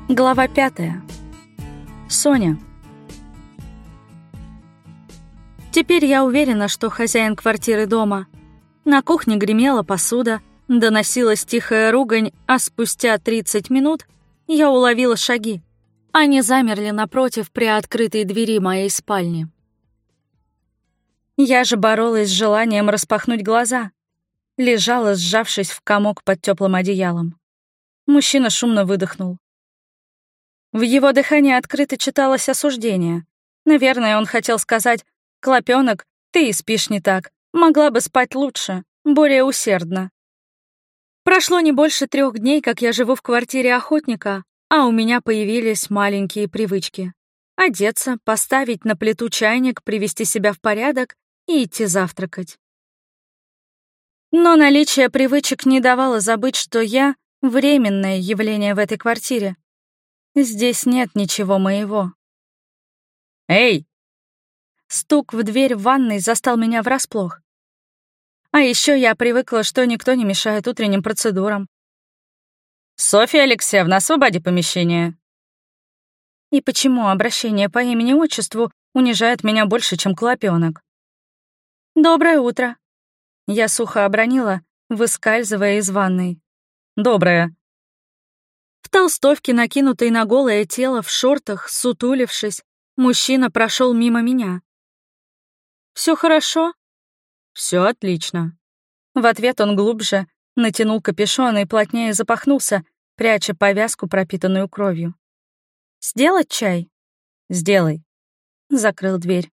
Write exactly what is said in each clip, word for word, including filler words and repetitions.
Глава пятая. Соня. Теперь я уверена, что хозяин квартиры дома. На кухне гремела посуда, доносилась тихая ругань, а спустя тридцать минут я уловила шаги. Они замерли напротив приоткрытой двери моей спальни. Я же боролась с желанием распахнуть глаза. Лежала, сжавшись в комок под теплым одеялом. Мужчина шумно выдохнул. В его дыхании открыто читалось осуждение. Наверное, он хотел сказать: «Клопёнок, ты и спишь не так. Могла бы спать лучше, более усердно». Прошло не больше трех дней, как я живу в квартире охотника, а у меня появились маленькие привычки. Одеться, поставить на плиту чайник, привести себя в порядок и идти завтракать. Но наличие привычек не давало забыть, что я — временное явление в этой квартире. Здесь нет ничего моего. «Эй!» Стук в дверь в ванной застал меня врасплох. А еще я привыкла, что никто не мешает утренним процедурам. «Софья Алексеевна, освободи помещение!» И почему обращение по имени-отчеству унижает меня больше, чем клопёнок? «Доброе утро!» Я сухо обронила, выскальзывая из ванной. «Доброе!» В толстовке, накинутой на голое тело, в шортах, сутулившись, мужчина прошел мимо меня. «Все хорошо?» «Все отлично». В ответ он глубже натянул капюшон и плотнее запахнулся, пряча повязку, пропитанную кровью. «Сделать чай?» «Сделай». Закрыл дверь.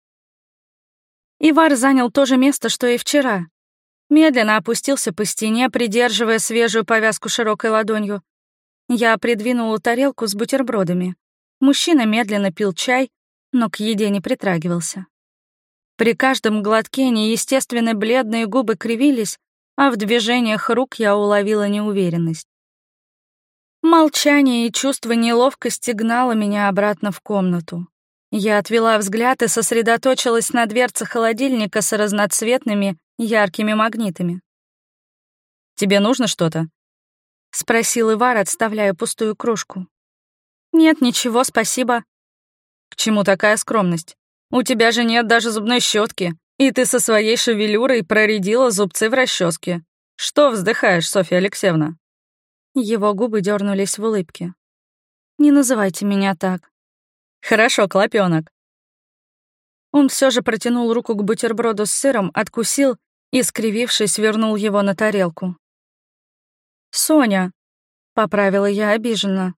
Ивар занял то же место, что и вчера. Медленно опустился по стене, придерживая свежую повязку широкой ладонью. Я придвинула тарелку с бутербродами. Мужчина медленно пил чай, но к еде не притрагивался. При каждом глотке неестественно бледные губы кривились, а в движениях рук я уловила неуверенность. Молчание и чувство неловкости гнало меня обратно в комнату. Я отвела взгляд и сосредоточилась на дверце холодильника с разноцветными яркими магнитами. «Тебе нужно что-то?» — спросил Ивар, отставляя пустую кружку. «Нет, ничего, спасибо». «К чему такая скромность? У тебя же нет даже зубной щетки, и ты со своей шевелюрой проредила зубцы в расческе. Что вздыхаешь, Софья Алексеевна?» Его губы дернулись в улыбке. «Не называйте меня так». «Хорошо, клопёнок». Он все же протянул руку к бутерброду с сыром, откусил и, скривившись, вернул его на тарелку. «Соня», — поправила я обиженно.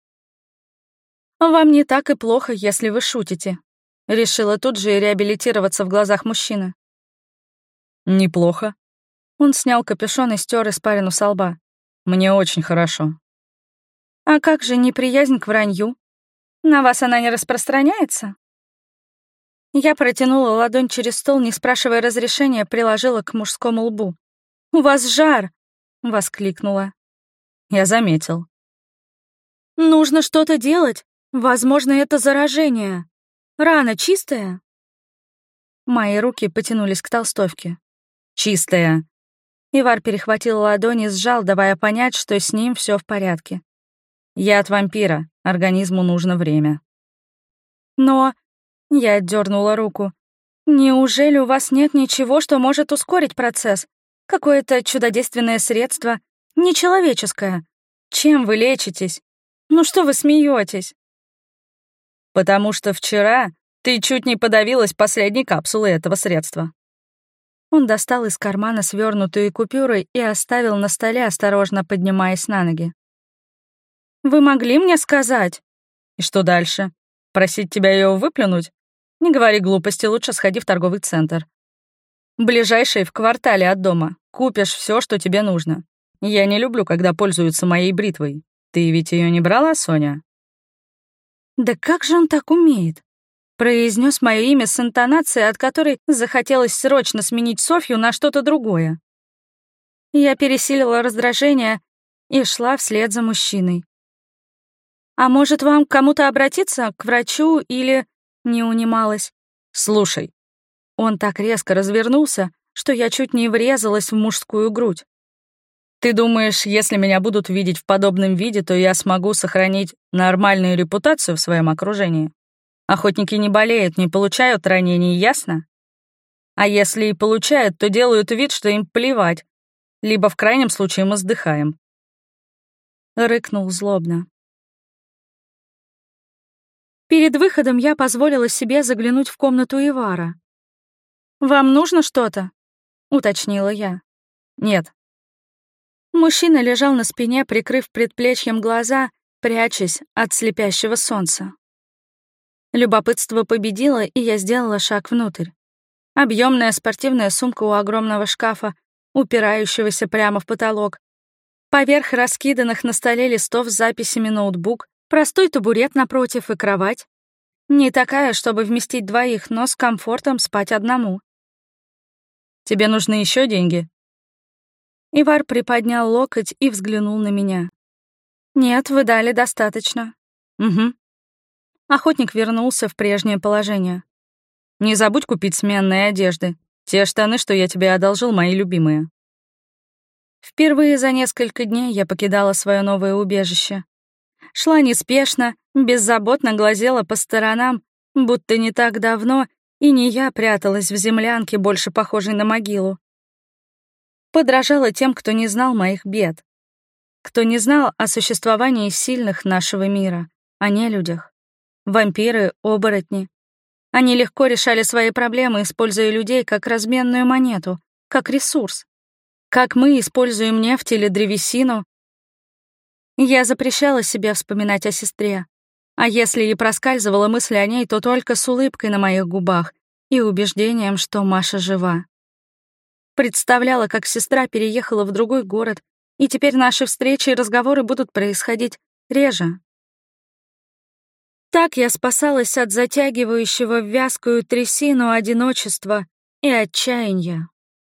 «Вам не так и плохо, если вы шутите», — решила тут же реабилитироваться в глазах мужчины. «Неплохо». Он снял капюшон и стер испарину со лба. «Мне очень хорошо». «А как же неприязнь к вранью? На вас она не распространяется?» Я протянула ладонь через стол, не спрашивая разрешения, приложила к мужскому лбу. «У вас жар!» — воскликнула. «Я заметил». «Нужно что-то делать. Возможно, это заражение. Рана чистая?» Мои руки потянулись к толстовке. «Чистая». Ивар перехватил ладони и сжал, давая понять, что с ним все в порядке. «Я от вампира. Организму нужно время». «Но...» — я отдернула руку. «Неужели у вас нет ничего, что может ускорить процесс? Какое-то чудодейственное средство? Нечеловеческое? Чем вы лечитесь? Ну что вы смеетесь?» «Потому что вчера ты чуть не подавилась последней капсулой этого средства». Он достал из кармана свернутую купюры и оставил на столе, осторожно поднимаясь на ноги. «Вы могли мне сказать?» «И что дальше? Просить тебя ее выплюнуть? Не говори глупости, лучше сходи в торговый центр. Ближайший в квартале от дома. Купишь все, что тебе нужно. Я не люблю, когда пользуются моей бритвой. Ты ведь ее не брала, Соня?» «Да как же он так умеет?» Произнес мое имя с интонацией, от которой захотелось срочно сменить Софью на что-то другое. Я пересилила раздражение и шла вслед за мужчиной. «А может, вам к кому-то обратиться? К врачу или...» Не унималась. «Слушай». Он так резко развернулся, что я чуть не врезалась в мужскую грудь. Ты думаешь, если меня будут видеть в подобном виде, то я смогу сохранить нормальную репутацию в своем окружении? Охотники не болеют, не получают ранений, ясно? А если и получают, то делают вид, что им плевать. Либо в крайнем случае мы сдыхаем. Рыкнул злобно. Перед выходом я позволила себе заглянуть в комнату Ивара. «Вам нужно что-то?» — уточнила я. «Нет». Мужчина лежал на спине, прикрыв предплечьем глаза, прячась от слепящего солнца. Любопытство победило, и я сделала шаг внутрь. Объемная спортивная сумка у огромного шкафа, упирающегося прямо в потолок. Поверх раскиданных на столе листов с записями ноутбук, простой табурет напротив и кровать. Не такая, чтобы вместить двоих, но с комфортом спать одному. «Тебе нужны еще деньги?» Ивар приподнял локоть и взглянул на меня. «Нет, вы дали достаточно». «Угу». Охотник вернулся в прежнее положение. «Не забудь купить сменные одежды. Те штаны, что я тебе одолжил, мои любимые». Впервые за несколько дней я покидала свое новое убежище. Шла неспешно, беззаботно глазела по сторонам, будто не так давно и не я пряталась в землянке, больше похожей на могилу. Подражала тем, кто не знал моих бед, кто не знал о существовании сильных нашего мира, о нелюдях. Вампиры, оборотни. Они легко решали свои проблемы, используя людей как разменную монету, как ресурс. Как мы используем нефть или древесину. Я запрещала себе вспоминать о сестре. А если и проскальзывала мысль о ней, то только с улыбкой на моих губах и убеждением, что Маша жива. Представляла, как сестра переехала в другой город, и теперь наши встречи и разговоры будут происходить реже. Так я спасалась от затягивающего в вязкую трясину одиночества и отчаяния.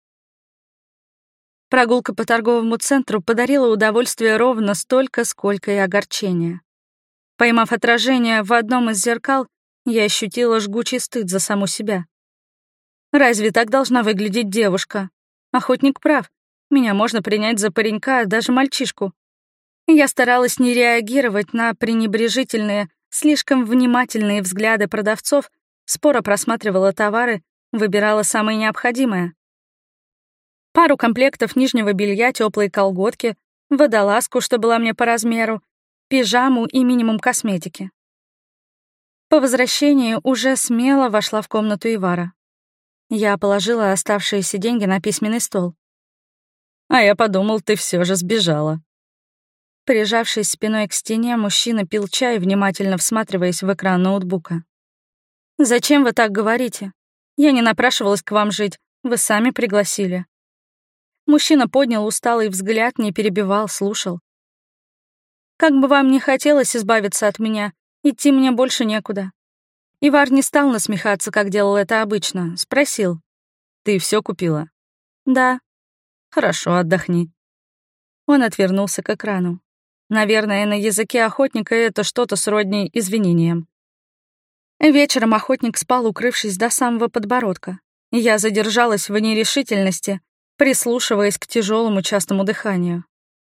Прогулка по торговому центру подарила удовольствие ровно столько, сколько и огорчения. Поймав отражение в одном из зеркал, я ощутила жгучий стыд за саму себя. Разве так должна выглядеть девушка? Охотник прав. Меня можно принять за паренька, даже мальчишку. Я старалась не реагировать на пренебрежительные, слишком внимательные взгляды продавцов, споро просматривала товары, выбирала самое необходимое. Пару комплектов нижнего белья, теплые колготки, водолазку, что была мне по размеру, пижаму и минимум косметики. По возвращении уже смело вошла в комнату Ивара. Я положила оставшиеся деньги на письменный стол. «А я подумал, ты все же сбежала». Прижавшись спиной к стене, мужчина пил чай, внимательно всматриваясь в экран ноутбука. «Зачем вы так говорите? Я не напрашивалась к вам жить, вы сами пригласили». Мужчина поднял усталый взгляд, не перебивал, слушал. «Как бы вам ни хотелось избавиться от меня, идти мне больше некуда». Ивар не стал насмехаться, как делал это обычно, спросил. «Ты все купила?» «Да». «Хорошо, отдохни». Он отвернулся к экрану. Наверное, на языке охотника это что-то сродни извинениям. Вечером охотник спал, укрывшись до самого подбородка. Я задержалась в нерешительности, прислушиваясь к тяжелому частому дыханию.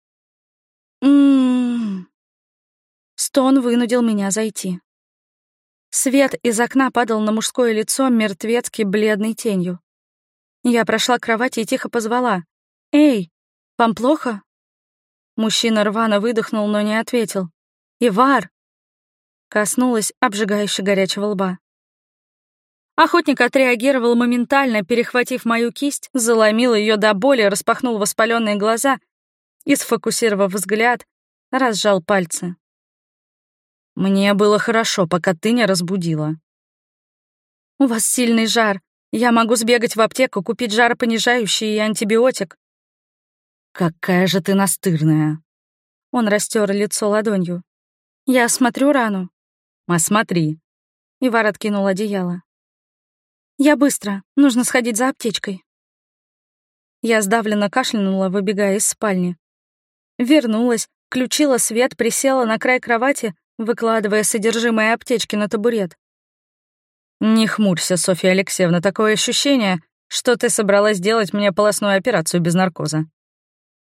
М-м-м. Стон вынудил меня зайти. Свет из окна падал на мужское лицо мертвецки бледной тенью. Я прошла к кровати и тихо позвала. «Эй, вам плохо?» Мужчина рвано выдохнул, но не ответил. «Ивар!» Коснулась обжигающе горячего лба. Охотник отреагировал моментально, перехватив мою кисть, заломил ее до боли, распахнул воспаленные глаза и, сфокусировав взгляд, разжал пальцы. «Мне было хорошо, пока ты не разбудила». «У вас сильный жар. Я могу сбегать в аптеку, купить жаропонижающий и антибиотик». «Какая же ты настырная!» Он растер лицо ладонью. «Я осмотрю рану». «Осмотри». Ивар откинул одеяло. «Я быстро. Нужно сходить за аптечкой». Я сдавленно кашлянула, выбегая из спальни. Вернулась, включила свет, присела на край кровати, выкладывая содержимое аптечки на табурет. «Не хмурься, Софья Алексеевна, такое ощущение, что ты собралась делать мне полостную операцию без наркоза».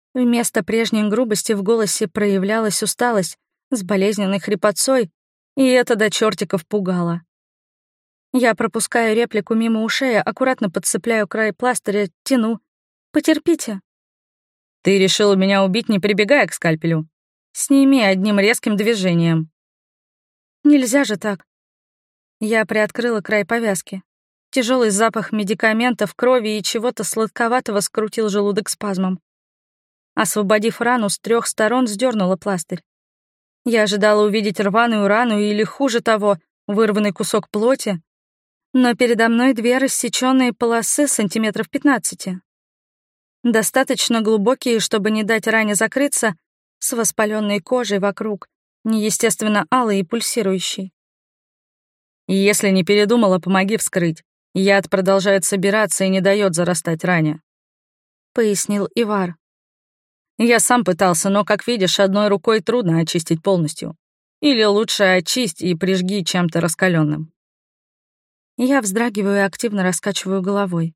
Вместо прежней грубости в голосе проявлялась усталость с болезненной хрипотцой, и это до чертиков пугало. Я пропускаю реплику мимо ушей, аккуратно подцепляю край пластыря, тяну. «Потерпите». «Ты решила меня убить, не прибегая к скальпелю? Сними одним резким движением». «Нельзя же так». Я приоткрыла край повязки. Тяжелый запах медикаментов, крови и чего-то сладковатого скрутил желудок спазмом. Освободив рану, с трех сторон сдернула пластырь. Я ожидала увидеть рваную рану или, хуже того, вырванный кусок плоти, но передо мной две рассечённые полосы сантиметров пятнадцати. Достаточно глубокие, чтобы не дать ране закрыться, с воспаленной кожей вокруг, неестественно алой и пульсирующей. «Если не передумала, помоги вскрыть. Яд продолжает собираться и не дает зарастать ране», — пояснил Ивар. «Я сам пытался, но, как видишь, одной рукой трудно очистить полностью. Или лучше очисть и прижги чем-то раскаленным». Я вздрагиваю и активно раскачиваю головой.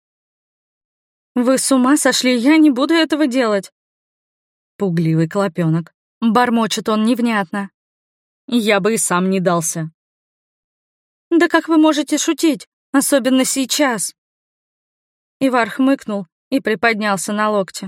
«Вы с ума сошли? Я не буду этого делать!» Пугливый клопёнок. Бормочет он невнятно. «Я бы и сам не дался». «Да как вы можете шутить? Особенно сейчас!» Ивар хмыкнул и приподнялся на локте.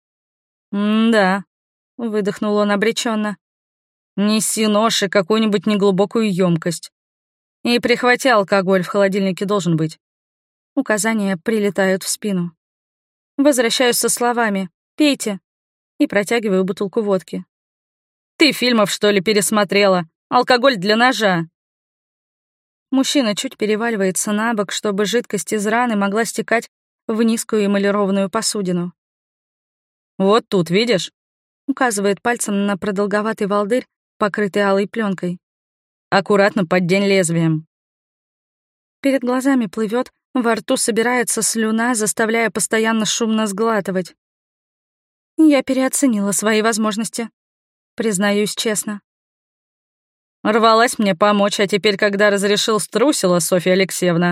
«М-да», — выдохнул он обреченно. «Неси нож и какую-нибудь неглубокую емкость. И прихвати алкоголь, в холодильнике должен быть». Указания прилетают в спину. Возвращаюсь со словами «Пейте» и протягиваю бутылку водки. «Ты фильмов, что ли, пересмотрела? Алкоголь для ножа!» Мужчина чуть переваливается на бок, чтобы жидкость из раны могла стекать в низкую эмалированную посудину. «Вот тут, видишь?» — указывает пальцем на продолговатый волдырь, покрытый алой пленкой. «Аккуратно поддень лезвием». Перед глазами плывет, во рту собирается слюна, заставляя постоянно шумно сглатывать. Я переоценила свои возможности, признаюсь честно. «Рвалась мне помочь, а теперь, когда разрешил, струсила, Софья Алексеевна».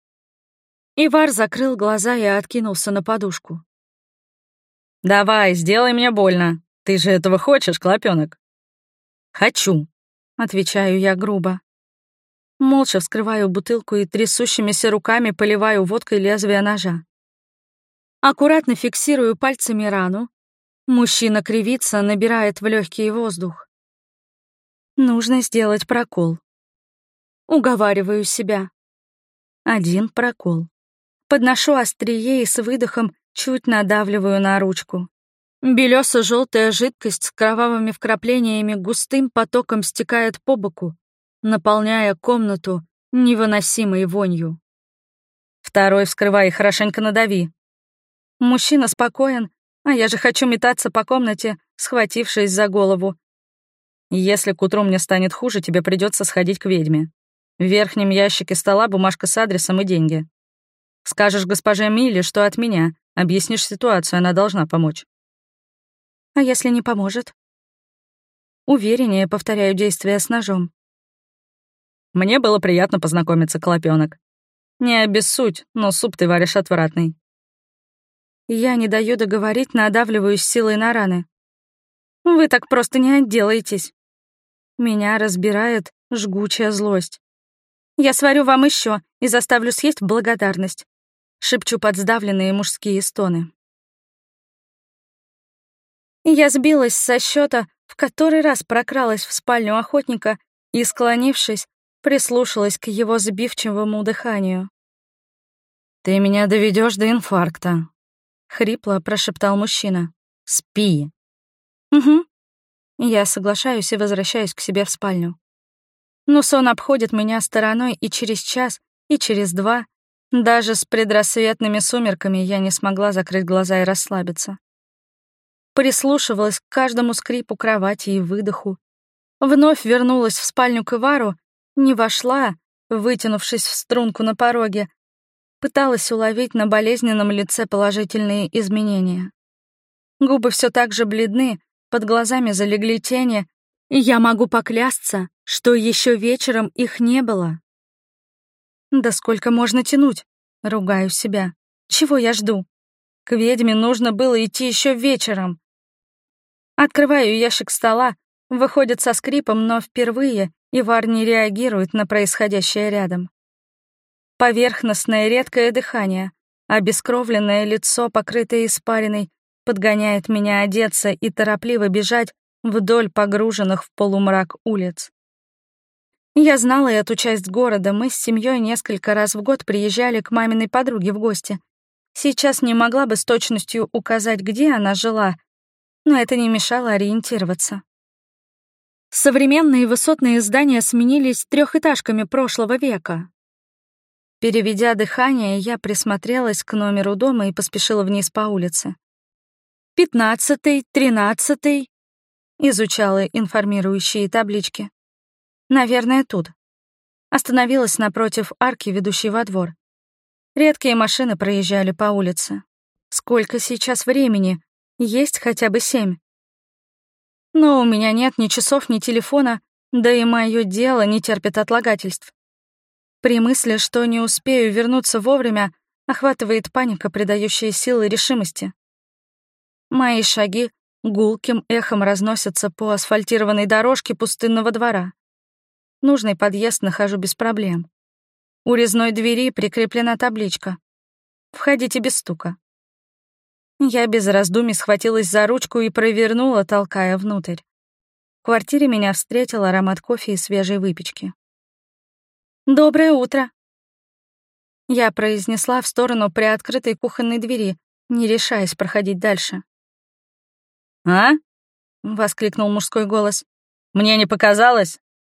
Ивар закрыл глаза и откинулся на подушку. «Давай, сделай мне больно. Ты же этого хочешь, клопёнок?» «Хочу», — отвечаю я грубо. Молча вскрываю бутылку и трясущимися руками поливаю водкой лезвие ножа. Аккуратно фиксирую пальцами рану. Мужчина кривится, набирает в легкий воздух. Нужно сделать прокол. Уговариваю себя. Один прокол. Подношу острие и с выдохом чуть надавливаю на ручку. Белёсо-желтая жидкость с кровавыми вкраплениями густым потоком стекает по боку, наполняя комнату невыносимой вонью. «Второй вскрывай и хорошенько надави». Мужчина спокоен, а я же хочу метаться по комнате, схватившись за голову. «Если к утру мне станет хуже, тебе придется сходить к ведьме. В верхнем ящике стола бумажка с адресом и деньги. Скажешь госпоже Миле, что от меня, объяснишь ситуацию, она должна помочь». А если не поможет? Увереннее повторяю действия с ножом. «Мне было приятно познакомиться, клопёнок. Не обессудь, но суп ты варишь отвратный». Я не даю договорить, надавливаюсь силой на раны. Вы так просто не отделаетесь. Меня разбирает жгучая злость. Я сварю вам еще и заставлю съесть в благодарность. Шепчу под сдавленные мужские стоны. Я сбилась со счета, в который раз прокралась в спальню охотника и, склонившись, прислушалась к его сбивчивому дыханию. «Ты меня доведешь до инфаркта», — хрипло прошептал мужчина. «Спи». «Угу». Я соглашаюсь и возвращаюсь к себе в спальню. Но сон обходит меня стороной и через час, и через два. Даже с предрассветными сумерками я не смогла закрыть глаза и расслабиться. Прислушивалась к каждому скрипу кровати и выдоху. Вновь вернулась в спальню к Ивару, не вошла, вытянувшись в струнку на пороге. Пыталась уловить на болезненном лице положительные изменения. Губы все так же бледны, под глазами залегли тени, и я могу поклясться, что еще вечером их не было. Да сколько можно тянуть? Ругаю себя. Чего я жду? К ведьме нужно было идти еще вечером. Открываю ящик стола, выходит со скрипом, но впервые Ивар не реагирует на происходящее рядом. Поверхностное редкое дыхание, обескровленное лицо, покрытое испариной, подгоняет меня одеться и торопливо бежать вдоль погруженных в полумрак улиц. Я знала эту часть города, мы с семьей несколько раз в год приезжали к маминой подруге в гости. Сейчас не могла бы с точностью указать, где она жила, но это не мешало ориентироваться. Современные высотные здания сменились трехэтажками прошлого века. Переведя дыхание, я присмотрелась к номеру дома и поспешила вниз по улице. «Пятнадцатый, тринадцатый», — изучала информирующие таблички. «Наверное, тут». Остановилась напротив арки, ведущей во двор. Редкие машины проезжали по улице. Сколько сейчас времени? Есть хотя бы семь. Но у меня нет ни часов, ни телефона, да и мое дело не терпит отлагательств. При мысли, что не успею вернуться вовремя, охватывает паника, придающая силы решимости. Мои шаги гулким эхом разносятся по асфальтированной дорожке пустынного двора. Нужный подъезд нахожу без проблем. У резной двери прикреплена табличка «Входите без стука». Я без раздумий схватилась за ручку и провернула, толкая внутрь. В квартире меня встретил аромат кофе и свежей выпечки. «Доброе утро!» Я произнесла в сторону приоткрытой кухонной двери, не решаясь проходить дальше. «А?» — воскликнул мужской голос. «Мне не показалось?»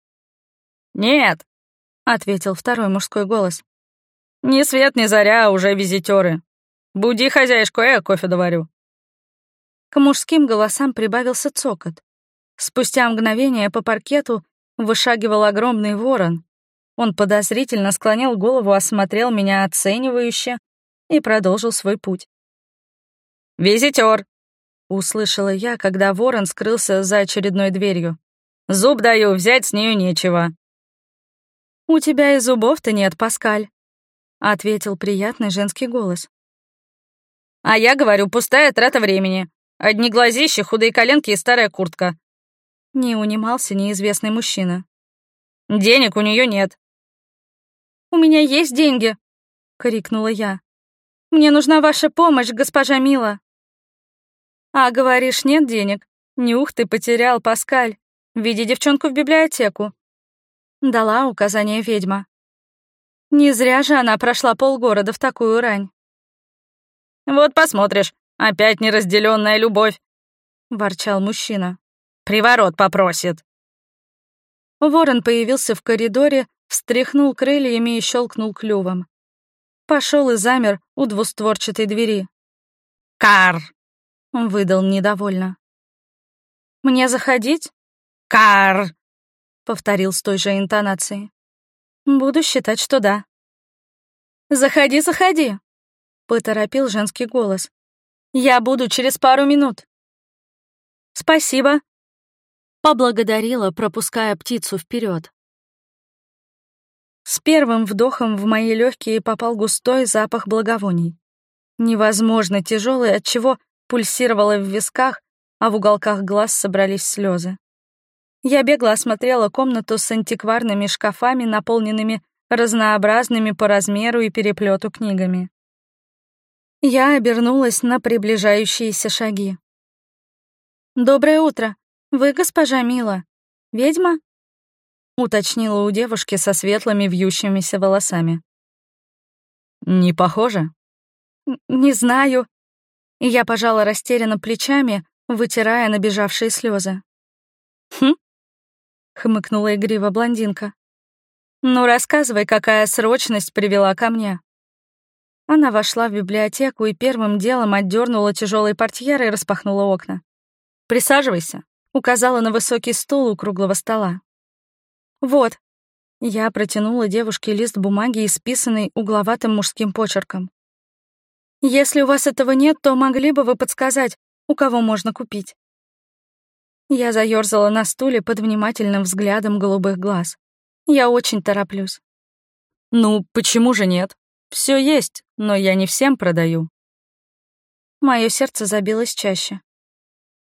«Нет», — ответил второй мужской голос. «Ни свет, ни заря, уже визитёры. Буди хозяюшку, я кофе доварю». К мужским голосам прибавился цокот. Спустя мгновение по паркету вышагивал огромный ворон. Он подозрительно склонил голову, осмотрел меня оценивающе и продолжил свой путь. «Визитёр», — услышала я, когда ворон скрылся за очередной дверью. «Зуб даю, взять с нею нечего». «У тебя и зубов-то нет, Паскаль», — ответил приятный женский голос. «А я говорю, пустая трата времени. Одни глазища, худые коленки и старая куртка». Не унимался неизвестный мужчина. «Денег у нее нет». «У меня есть деньги», — крикнула я. «Мне нужна ваша помощь, госпожа Мила». «А говоришь, нет денег? Нюх ты потерял, Паскаль. Веди девчонку в библиотеку», — дала указание ведьма. Не зря же она прошла полгорода в такую рань. «Вот посмотришь, опять неразделенная любовь», — ворчал мужчина. «Приворот попросит». Ворон появился в коридоре, встряхнул крыльями и щелкнул клювом. Пошел и замер у двустворчатой двери. «Кар!» — выдал недовольно. «Мне заходить?» «Кар!» — повторил с той же интонацией. «Буду считать, что да». «Заходи, заходи!» — поторопил женский голос. «Я буду через пару минут». «Спасибо», — поблагодарила, пропуская птицу вперед. С первым вдохом в мои легкие попал густой запах благовоний. Невозможно тяжелый, отчего пульсировало в висках, а в уголках глаз собрались слезы. Я бегло осмотрела комнату с антикварными шкафами, наполненными разнообразными по размеру и переплету книгами. Я обернулась на приближающиеся шаги. «Доброе утро. Вы госпожа Мила? Ведьма?» — уточнила у девушки со светлыми вьющимися волосами. «Не похоже?» «Не знаю». И я пожала растерянно плечами, вытирая набежавшие слезы. «Хм?» — хмыкнула игриво блондинка. «Ну, рассказывай, какая срочность привела ко мне». Она вошла в библиотеку и первым делом отдернула тяжелые портьеры и распахнула окна. «Присаживайся», — указала на высокий стул у круглого стола. «Вот». Я протянула девушке лист бумаги, исписанный угловатым мужским почерком. «Если у вас этого нет, то могли бы вы подсказать, у кого можно купить?» Я заёрзала на стуле под внимательным взглядом голубых глаз. Я очень тороплюсь. «Ну, почему же нет? Все есть, но я не всем продаю». Мое сердце забилось чаще.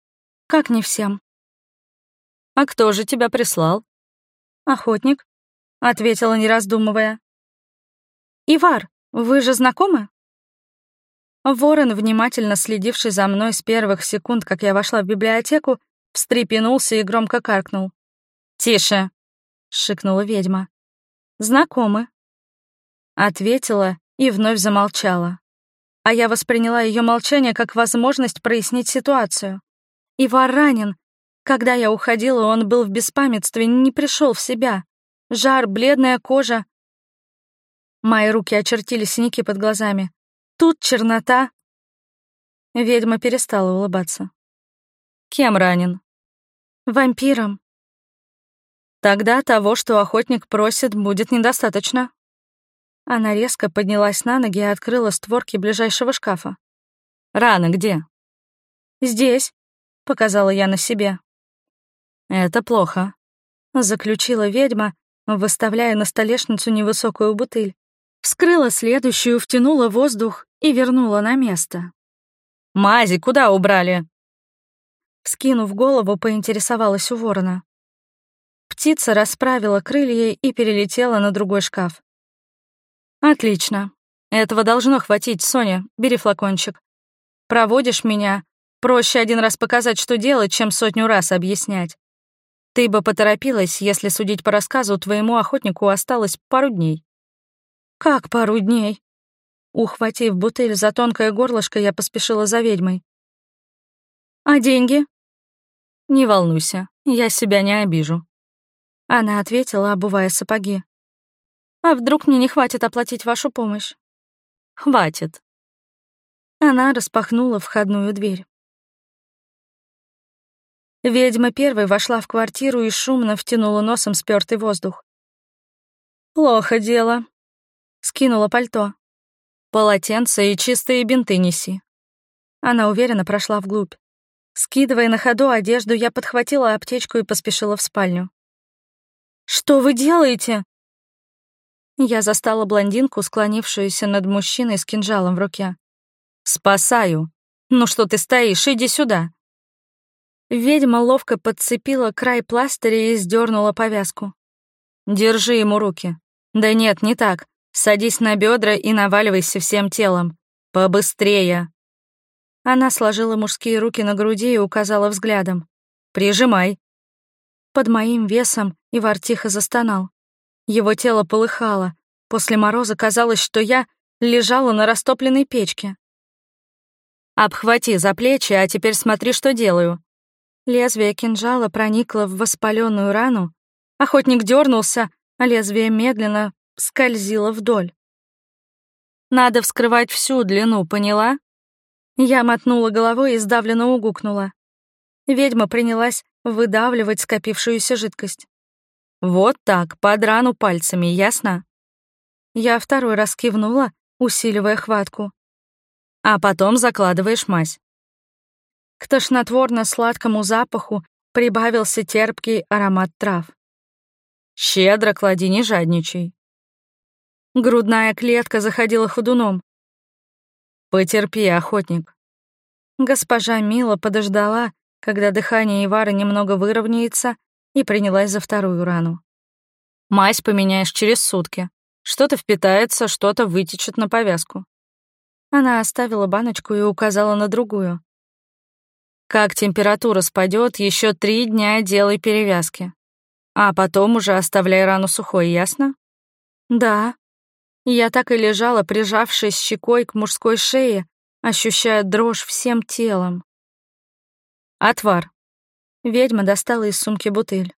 Как не всем? А кто же тебя прислал? Охотник, ответила, не раздумывая. Ивар, вы же знакомы? Ворон, внимательно следивший за мной с первых секунд, как я вошла в библиотеку, встрепенулся и громко каркнул. «Тише!» — шикнула ведьма. «Знакомы», — ответила и вновь замолчала. А я восприняла ее молчание как возможность прояснить ситуацию. Ивар ранен. Когда я уходила, он был в беспамятстве, не пришел в себя. Жар, бледная кожа. Мои руки очертили синяки под глазами. Тут чернота. Ведьма перестала улыбаться. «Кем ранен?» «Вампиром». «Тогда того, что охотник просит, будет недостаточно». Она резко поднялась на ноги и открыла створки ближайшего шкафа. «Рана где?» «Здесь», — показала я на себе. «Это плохо», — заключила ведьма, выставляя на столешницу невысокую бутыль. Вскрыла следующую, втянула воздух и вернула на место. «Мази куда убрали?» Вскинув голову, поинтересовалась у ворона. Птица расправила крылья и перелетела на другой шкаф. «Отлично. Этого должно хватить, Соня. Бери флакончик. Проводишь меня. Проще один раз показать, что делать, чем сотню раз объяснять. Ты бы поторопилась, если судить по рассказу, твоему охотнику осталось пару дней». «Как пару дней?» Ухватив бутыль за тонкое горлышко, я поспешила за ведьмой. «А деньги?» «Не волнуйся, я себя не обижу». Она ответила, обувая сапоги. «А вдруг мне не хватит оплатить вашу помощь?» «Хватит». Она распахнула входную дверь. Ведьма первой вошла в квартиру и шумно втянула носом спёртый воздух. «Плохо дело». Скинула пальто. «Полотенце и чистые бинты неси». Она уверенно прошла вглубь. Скидывая на ходу одежду, я подхватила аптечку и поспешила в спальню. «Что вы делаете?» Я застала блондинку, склонившуюся над мужчиной с кинжалом в руке. «Спасаю. Ну что ты стоишь, иди сюда». Ведьма ловко подцепила край пластыря и сдернула повязку. «Держи ему руки. Да нет, не так. Садись на бедра и наваливайся всем телом. Побыстрее». Она сложила мужские руки на груди и указала взглядом. «Прижимай». Под моим весом Ивар тихо застонал. Его тело полыхало. После мороза казалось, что я лежала на растопленной печке. «Обхвати за плечи, а теперь смотри, что делаю». Лезвие кинжала проникло в воспаленную рану. Охотник дернулся, а лезвие медленно скользило вдоль. «Надо вскрывать всю длину, поняла?» Я мотнула головой и сдавленно угукнула. Ведьма принялась выдавливать скопившуюся жидкость. «Вот так, под рану пальцами, ясно?» Я второй раз кивнула, усиливая хватку. «А потом закладываешь мазь». К тошнотворно-сладкому запаху прибавился терпкий аромат трав. «Щедро клади, не жадничай». Грудная клетка заходила ходуном. «Потерпи, охотник». Госпожа Мила подождала, когда дыхание Ивара немного выровняется, и принялась за вторую рану. «Мазь поменяешь через сутки. Что-то впитается, что-то вытечет на повязку». Она оставила баночку и указала на другую. «Как температура спадет, еще три дня делай перевязки. А потом уже оставляй рану сухой, ясно?» «Да». Я так и лежала, прижавшись щекой к мужской шее, ощущая дрожь всем телом. «Отвар». Ведьма достала из сумки бутыль.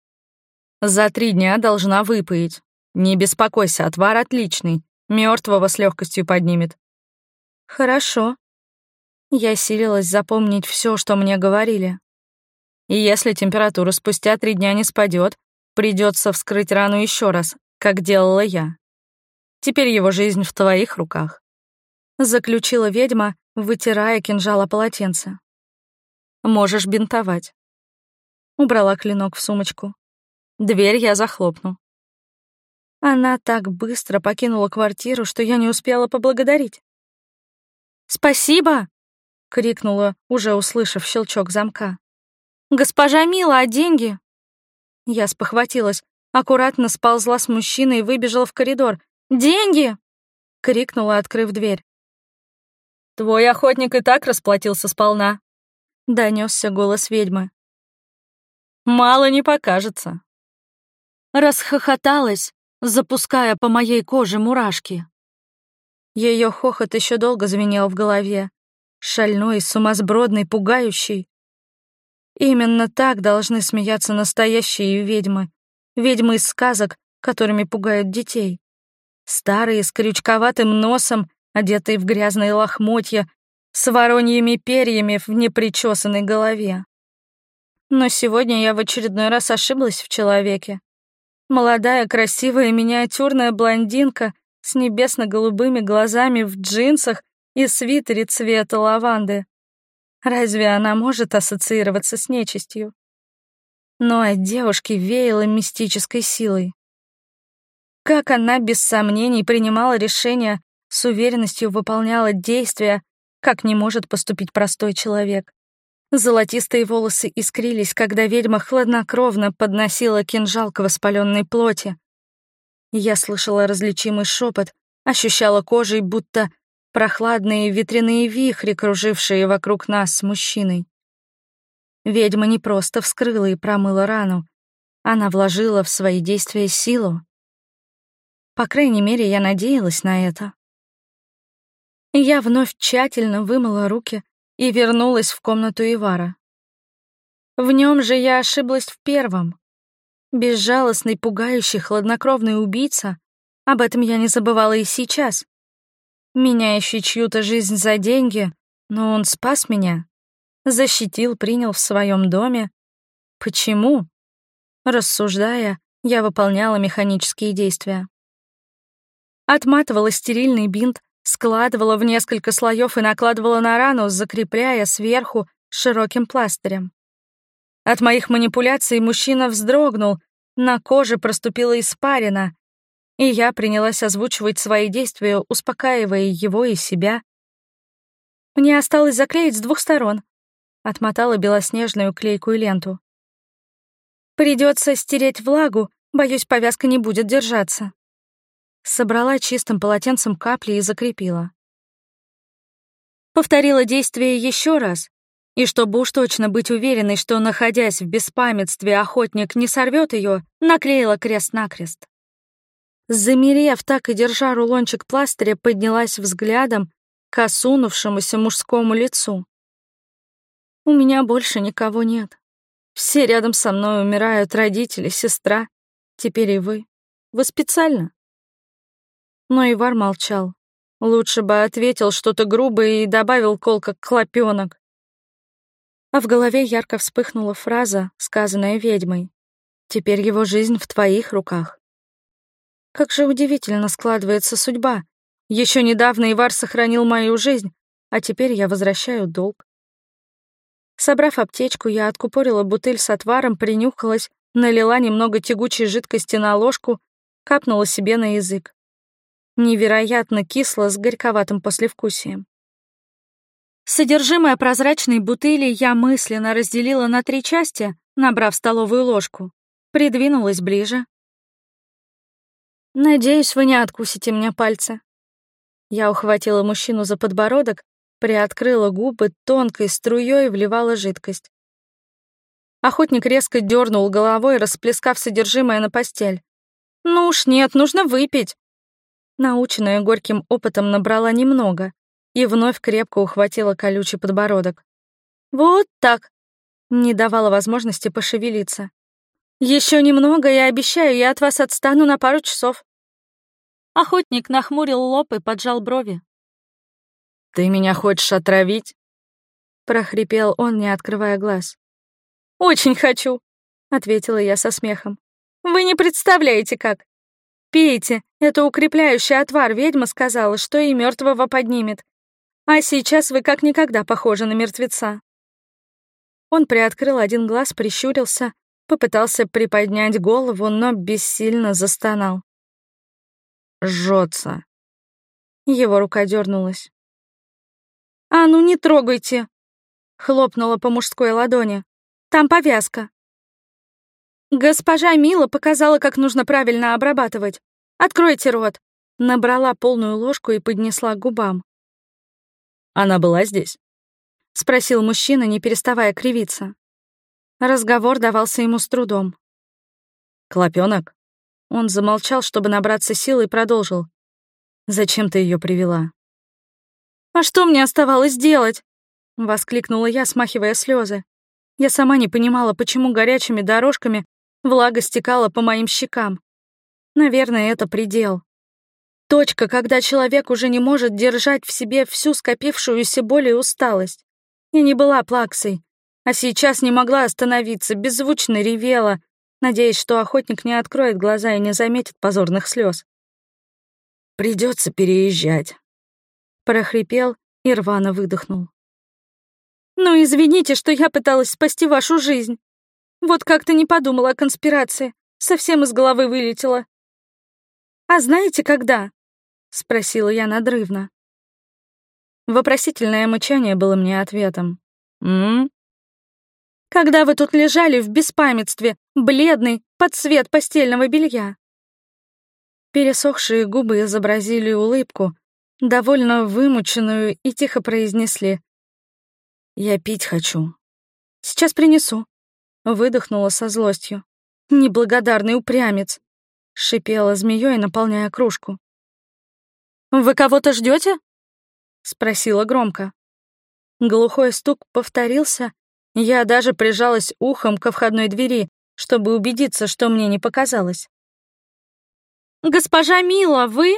«За три дня должна выпоить. Не беспокойся, отвар отличный. Мертвого с легкостью поднимет». «Хорошо». Я силилась запомнить все, что мне говорили. «И если температура спустя три дня не спадет, придется вскрыть рану еще раз, как делала я. Теперь его жизнь в твоих руках», — заключила ведьма, вытирая кинжал о полотенце. «Можешь бинтовать». Убрала клинок в сумочку. «Дверь я захлопну». Она так быстро покинула квартиру, что я не успела поблагодарить. «Спасибо!» — крикнула, уже услышав щелчок замка. «Госпожа Мила, а деньги?» Я спохватилась, аккуратно сползла с мужчины и выбежала в коридор. «Деньги!» — крикнула, открыв дверь. «Твой охотник и так расплатился сполна», — донесся голос ведьмы. «Мало не покажется». Расхохоталась, запуская по моей коже мурашки. Ее хохот еще долго звенел в голове, шальной, сумасбродный, пугающий. Именно так должны смеяться настоящие ведьмы, ведьмы из сказок, которыми пугают детей. Старые, с крючковатым носом, одетые в грязные лохмотья, с вороньими перьями в непричесанной голове. Но сегодня я в очередной раз ошиблась в человеке. Молодая, красивая, миниатюрная блондинка с небесно-голубыми глазами в джинсах и свитере цвета лаванды. Разве она может ассоциироваться с нечистью? Но от девушки веяло мистической силой. Как она без сомнений принимала решения, с уверенностью выполняла действия, как не может поступить простой человек. Золотистые волосы искрились, когда ведьма хладнокровно подносила кинжал к воспаленной плоти. Я слышала различимый шепот, ощущала кожей, будто прохладные ветряные вихри, кружившие вокруг нас с мужчиной. Ведьма не просто вскрыла и промыла рану, она вложила в свои действия силу. По крайней мере, я надеялась на это. Я вновь тщательно вымыла руки и вернулась в комнату Ивара. В нем же я ошиблась в первом. Безжалостный, пугающий, хладнокровный убийца, об этом я не забывала и сейчас. Меняющий чью-то жизнь за деньги, но он спас меня, защитил, принял в своем доме. Почему? Рассуждая, я выполняла механические действия. Отматывала стерильный бинт, складывала в несколько слоев и накладывала на рану, закрепляя сверху широким пластырем. От моих манипуляций мужчина вздрогнул, на коже проступила испарина, и я принялась озвучивать свои действия, успокаивая его и себя. Мне осталось заклеить с двух сторон. Отмотала белоснежную клейкую ленту. Придется стереть влагу, боюсь, повязка не будет держаться. Собрала чистым полотенцем капли и закрепила. Повторила действие еще раз, и чтобы уж точно быть уверенной, что, находясь в беспамятстве, охотник не сорвет ее, наклеила крест-накрест. Замерев так и держа рулончик пластыря, поднялась взглядом к осунувшемуся мужскому лицу. У меня больше никого нет. Все рядом со мной умирают: родители, сестра, теперь и вы. Вы специально? Но Ивар молчал. Лучше бы ответил что-то грубое и добавил колко «клопёнок». А в голове ярко вспыхнула фраза, сказанная ведьмой. «Теперь его жизнь в твоих руках». Как же удивительно складывается судьба. Еще недавно Ивар сохранил мою жизнь, а теперь я возвращаю долг. Собрав аптечку, я откупорила бутыль с отваром, принюхалась, налила немного тягучей жидкости на ложку, капнула себе на язык. Невероятно кисло, с горьковатым послевкусием. Содержимое прозрачной бутыли я мысленно разделила на три части, набрав столовую ложку. Придвинулась ближе. «Надеюсь, вы не откусите мне пальцы». Я ухватила мужчину за подбородок, приоткрыла губы, тонкой струей вливала жидкость. Охотник резко дернул головой, расплескав содержимое на постель. «Ну уж нет, нужно выпить». Наученная горьким опытом, набрала немного и вновь крепко ухватила колючий подбородок. «Вот так!» Не давала возможности пошевелиться. «Еще немного, я обещаю, я от вас отстану на пару часов». Охотник нахмурил лоб и поджал брови. «Ты меня хочешь отравить?» Прохрипел он, не открывая глаз. «Очень хочу», — ответила я со смехом. «Вы не представляете, как. Пейте, это укрепляющий отвар, ведьма сказала, что и мертвого поднимет. А сейчас вы как никогда похожи на мертвеца». Он приоткрыл один глаз, прищурился, попытался приподнять голову, но бессильно застонал. «Жжется». Его рука дернулась. «А ну не трогайте!» — хлопнула по мужской ладони. Там повязка». «Госпожа Мила показала, как нужно правильно обрабатывать. Откройте рот». Набрала полную ложку и поднесла к губам. «Она была здесь?» — спросил мужчина, не переставая кривиться. Разговор давался ему с трудом. «Клопёнок?» Он замолчал, чтобы набраться сил, и продолжил. «Зачем ты ее привела?» «А что мне оставалось делать?» — воскликнула я, смахивая слезы. Я сама не понимала, почему горячими дорожками влага стекала по моим щекам. Наверное, это предел. Точка, когда человек уже не может держать в себе всю скопившуюся боль и усталость. Я не была плаксой, а сейчас не могла остановиться, беззвучно ревела, надеясь, что охотник не откроет глаза и не заметит позорных слез. «Придется переезжать», — прохрипел и рвано выдохнул. «Ну, извините, что я пыталась спасти вашу жизнь. Вот как-то не подумала о конспирации, совсем из головы вылетела». «А знаете, когда?» — спросила я надрывно. Вопросительное мычание было мне ответом. «М?», «Когда вы тут лежали в беспамятстве, бледный, под цвет постельного белья». Пересохшие губы изобразили улыбку, довольно вымученную, и тихо произнесли: «Я пить хочу». «Сейчас принесу», — выдохнула со злостью. «Неблагодарный упрямец», — шипела змеей, наполняя кружку. «Вы кого-то ждете? Спросила громко. Глухой стук повторился, я даже прижалась ухом ко входной двери, чтобы убедиться, что мне не показалось. «Госпожа Мила, вы?»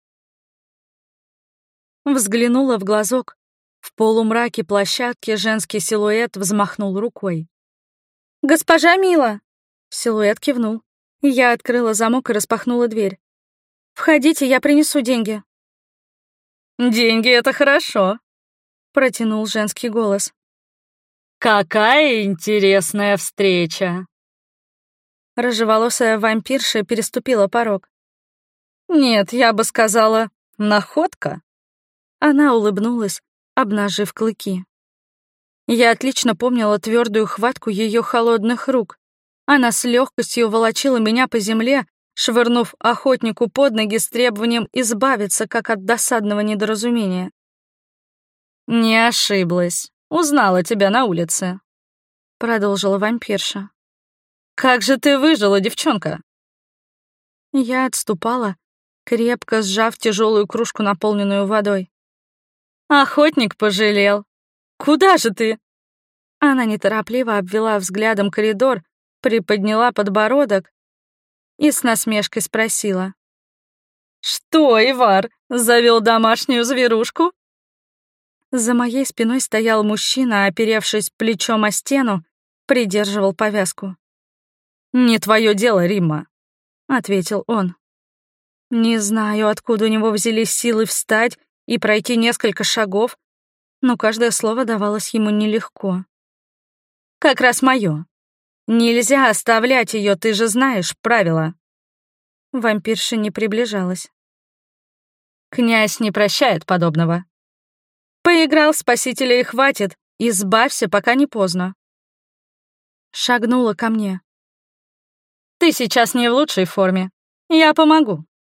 Взглянула в глазок. В полумраке площадки женский силуэт взмахнул рукой. «Госпожа Мила!» Силуэт кивнул. Я открыла замок и распахнула дверь. «Входите, я принесу деньги». «Деньги — это хорошо», — протянул женский голос. «Какая интересная встреча!» Рыжеволосая вампирша переступила порог. «Нет, я бы сказала, находка». Она улыбнулась, обнажив клыки. Я отлично помнила твердую хватку ее холодных рук. Она с легкостью волочила меня по земле, швырнув охотнику под ноги с требованием избавиться, как от досадного недоразумения. «Не ошиблась. Узнала тебя на улице», — продолжила вампирша. «Как же ты выжила, девчонка?» Я отступала, крепко сжав тяжелую кружку, наполненную водой. «Охотник пожалел. Куда же ты?» Она неторопливо обвела взглядом коридор, приподняла подбородок и с насмешкой спросила. «Что, Ивар, завел домашнюю зверушку?» За моей спиной стоял мужчина, оперевшись плечом о стену, придерживал повязку. «Не твое дело, Римма», — ответил он. Не знаю, откуда у него взялись силы встать и пройти несколько шагов, но каждое слово давалось ему нелегко. «Как раз мое. Нельзя оставлять ее, ты же знаешь правила». Вампирша не приближалась. «Князь не прощает подобного. Поиграл в спасителя и хватит, избавься, пока не поздно». Шагнула ко мне. «Ты сейчас не в лучшей форме. Я помогу».